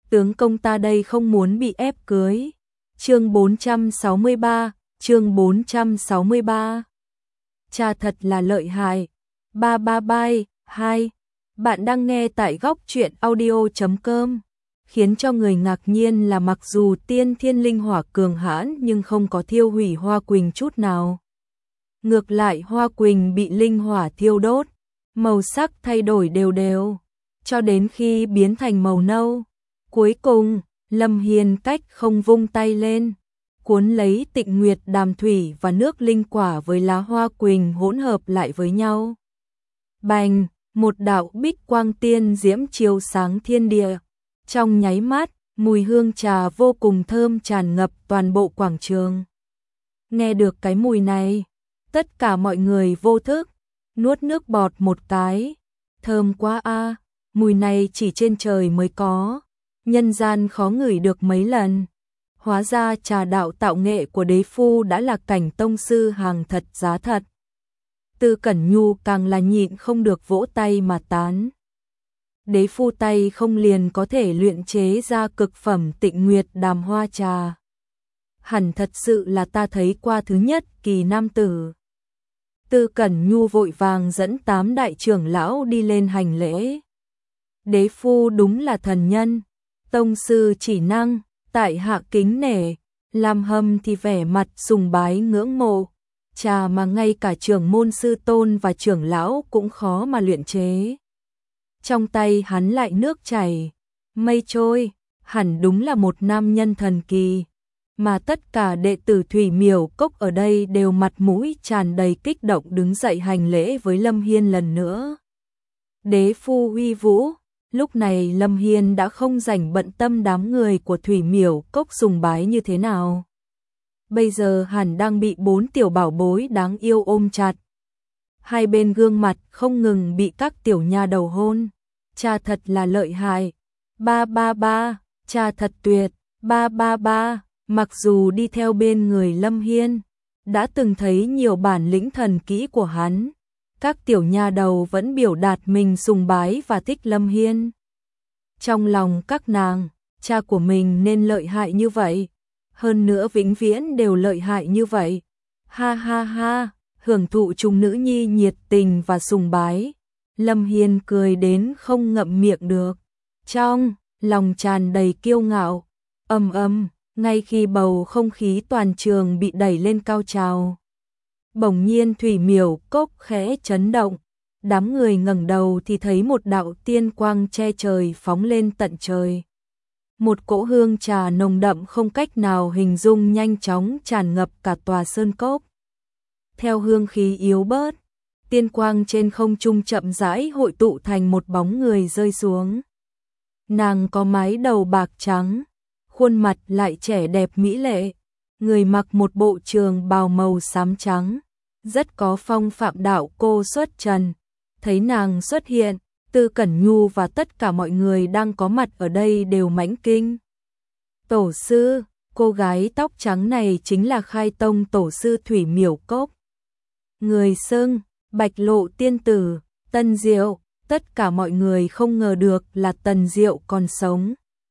tướng công ta đây không muốn bị ép cưới. Chương 463, chương 463. Cha thật là lợi hại. Ba ba bai, 2. Bạn đang nghe tại góc truyện audio.com. Khiến cho người ngạc nhiên là mặc dù tiên thiên linh hỏa cường hãn nhưng không có thiêu hủy Hoa Quỳnh chút nào. Ngược lại Hoa Quỳnh bị linh hỏa thiêu đốt, màu sắc thay đổi đều đều, cho đến khi biến thành màu nâu. Cuối cùng, Lâm Hiên cách không vung tay lên, cuốn lấy Tịnh Nguyệt Đàm thủy và nước linh quả với lá Hoa Quỳnh hỗn hợp lại với nhau. Bành, một đạo bích quang tiên diễm chiếu sáng thiên địa. Trong nháy mắt, mùi hương trà vô cùng thơm tràn ngập toàn bộ quảng trường. Nghe được cái mùi này, tất cả mọi người vô thức nuốt nước bọt một cái. Thơm quá a, mùi này chỉ trên trời mới có, nhân gian khó ngửi được mấy lần. Hóa ra trà đạo tạo nghệ của đế phu đã là cảnh tông sư hàng thật giá thật. Tư Cẩn Nhu càng là nhịn không được vỗ tay mà tán. Đế phu tay không liền có thể luyện chế ra cực phẩm Tịnh Nguyệt Đàm hoa trà. Hẳn thật sự là ta thấy qua thứ nhất kỳ nam tử. Tư Cẩn Nhu vội vàng dẫn 8 đại trưởng lão đi lên hành lễ. Đế phu đúng là thần nhân, tông sư chỉ năng, tại hạ kính nể. Lam Hâm thì vẻ mặt sùng bái ngưỡng mộ. Trà mà ngay cả trưởng môn sư tôn và trưởng lão cũng khó mà luyện chế. Trong tay hắn lại nước chảy, mây trôi, hẳn đúng là một nam nhân thần kỳ. Mà tất cả đệ tử Thủy Miểu Cốc ở đây đều mặt mũi tràn đầy kích động đứng dậy hành lễ với Lâm Hiên lần nữa. Đế phu uy vũ, lúc này Lâm Hiên đã không rảnh bận tâm đám người của Thủy Miểu Cốc sùng bái như thế nào. Bây giờ hẳn đang bị 4 tiểu bảo bối đáng yêu ôm chặt. Hai bên gương mặt không ngừng bị các tiểu nha đầu hôn. Cha thật là lợi hại. Ba ba ba, cha thật tuyệt. Ba ba ba, mặc dù đi theo bên người Lâm Hiên, đã từng thấy nhiều bản lĩnh thần kỹ của hắn. Các tiểu nha đầu vẫn biểu đạt mình sùng bái và thích Lâm Hiên. Trong lòng các nàng, cha của mình nên lợi hại như vậy. Hơn nữa vĩnh viễn đều lợi hại như vậy. Ha ha ha, hưởng thụ chung nữ nhi nhiệt tình và sùng bái. Lâm Hiên cười đến không ngậm miệng được. Trong lòng tràn đầy kiêu ngạo. Ngay khi bầu không khí toàn trường bị đẩy lên cao trào. Bỗng nhiên Thủy Miểu Cốc khẽ chấn động. Đám người ngẩng đầu thì thấy một đạo tiên quang che trời phóng lên tận trời. Một cỗ hương trà nồng đậm không cách nào hình dung nhanh chóng tràn ngập cả tòa sơn cốc. Theo hương khí yếu bớt, tiên quang trên không trung chậm rãi hội tụ thành một bóng người rơi xuống. Nàng có mái đầu bạc trắng, khuôn mặt lại trẻ đẹp mỹ lệ, người mặc một bộ trường bào màu xám trắng, rất có phong phạm đạo cô xuất trần. Thấy nàng xuất hiện, Tư Cẩn Nhu và tất cả mọi người đang có mặt ở đây đều mãnh kinh. Tổ sư, cô gái tóc trắng này chính là Khai Tông tổ sư Thủy Miểu Cốc. Người xưng Bạch Lộ tiên tử, Tân Diệu, tất cả mọi người không ngờ được là Tần Diệu còn sống.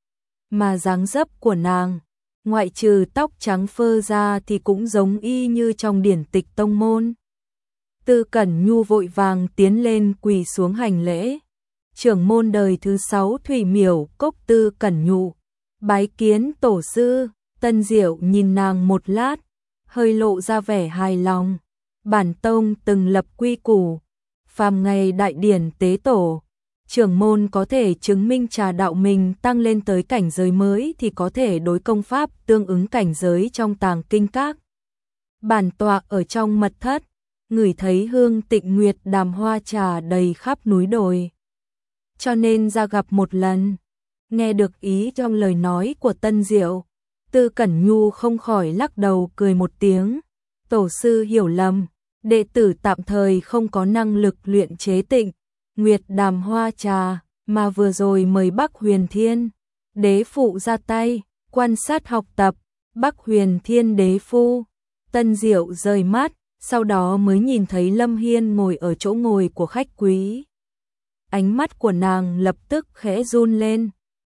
Mà dáng dấp của nàng, ngoại trừ tóc trắng phơ ra thì cũng giống y như trong điển tịch tông môn. Tư Cẩn Nhu vội vàng tiến lên quỳ xuống hành lễ. Trưởng môn đời thứ 6 Thủy Miểu Cốc Tư Cẩn Nhu, bái kiến tổ sư. Tân Diệu nhìn nàng một lát, hơi lộ ra vẻ hài lòng. Bản tông từng lập quy củ, phàm ngày đại điển tế tổ, trưởng môn có thể chứng minh trà đạo mình tăng lên tới cảnh giới mới thì có thể đối công pháp tương ứng cảnh giới trong tàng kinh các. Bản tọa ở trong mật thất, ngửi thấy hương Tịnh Nguyệt Đàm hoa trà đầy khắp núi đồi, cho nên ra gặp một lần. Nghe được ý trong lời nói của Tân Diệu, Tư Cẩn Nhu không khỏi lắc đầu cười một tiếng. Tổ sư hiểu lầm, đệ tử tạm thời không có năng lực luyện chế Tịnh Nguyệt Đàm hoa trà, mà vừa rồi mời Bắc Huyền Thiên đế phụ ra tay, quan sát học tập. Bắc Huyền Thiên đế phu. Tân Diệu rời mắt, sau đó mới nhìn thấy Lâm Hiên ngồi ở chỗ ngồi của khách quý. Ánh mắt của nàng lập tức khẽ run lên.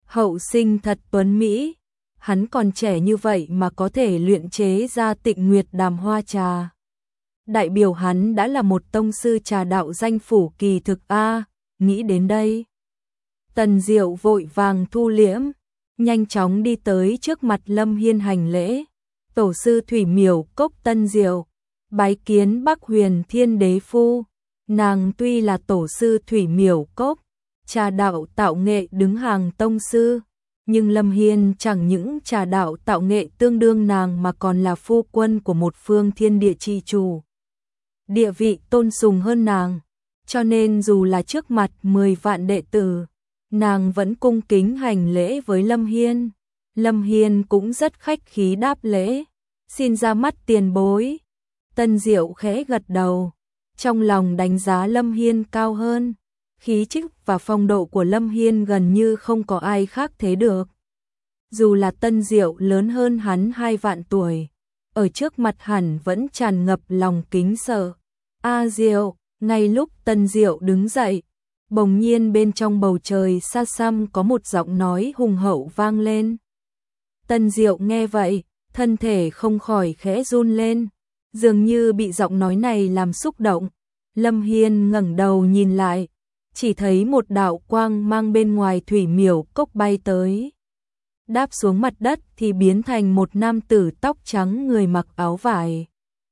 hậu sinh thật tuấn Mỹ, hắn còn trẻ như vậy mà có thể luyện chế ra Tịnh Nguyệt Đàm Hoa trà. Đại biểu hắn đã là một tông sư trà đạo danh phủ kỳ thực a. Nghĩ đến đây, Tần Diệu vội vàng thu liễm, nhanh chóng đi tới trước mặt Lâm Hiên hành lễ. Tổ sư Thủy Miểu Cốc Tân Diệu, bái kiến Bắc Huyền Thiên Đế Phu. Nàng tuy là tổ sư Thủy Miểu Cốc, trà đạo tạo nghệ đứng hàng tông sư, nhưng Lâm Hiên chẳng những trà đạo tạo nghệ tương đương nàng mà còn là phu quân của một phương thiên địa chi chủ. Địa vị tôn sùng hơn nàng, cho nên dù là trước mặt 10 vạn đệ tử, nàng vẫn cung kính hành lễ với Lâm Hiên. Lâm Hiên cũng rất khách khí đáp lễ, xin ra mắt tiền bối. Tân Diệu khẽ gật đầu, trong lòng đánh giá Lâm Hiên cao hơn. Khí chất và phong độ của Lâm Hiên gần như không có ai khác thế được. Dù là Tân Diệu lớn hơn hắn 2 vạn tuổi, ở trước mặt hẳn vẫn tràn ngập lòng kính sợ. A Diệu, ngay lúc Tân Diệu đứng dậy, bỗng nhiên bên trong bầu trời xa xăm có một giọng nói hùng hậu vang lên. Tân Diệu nghe vậy, thân thể không khỏi khẽ run lên, dường như bị giọng nói này làm xúc động. Lâm Hiên ngẩng đầu nhìn lại, chỉ thấy một đạo quang mang bên ngoài Thủy Miểu Cốc bay tới. Đáp xuống mặt đất thì biến thành một nam tử tóc trắng người mặc áo vải.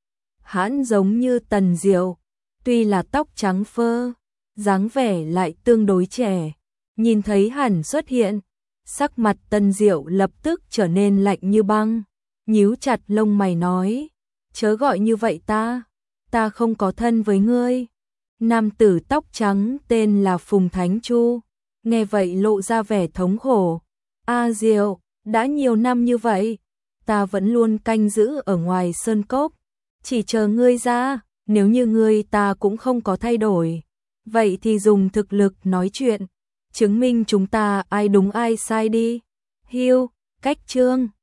Hắn giống như Tần Diệu, tuy là tóc trắng phơ, dáng vẻ lại tương đối trẻ. Nhìn thấy hắn xuất hiện, sắc mặt Tần Diệu lập tức trở nên lạnh như băng, nhíu chặt lông mày nói, chớ gọi như vậy ta không có thân với ngươi. Nam tử tóc trắng tên là Phùng Thánh Chu, nghe vậy lộ ra vẻ thống khổ. A Diệu, đã nhiều năm như vậy, ta vẫn luôn canh giữ ở ngoài sơn cốc, chỉ chờ ngươi ra. Nếu như ngươi ta cũng không có thay đổi, vậy thì dùng thực lực nói chuyện, chứng minh chúng ta ai đúng ai sai đi. Hiu, cách chương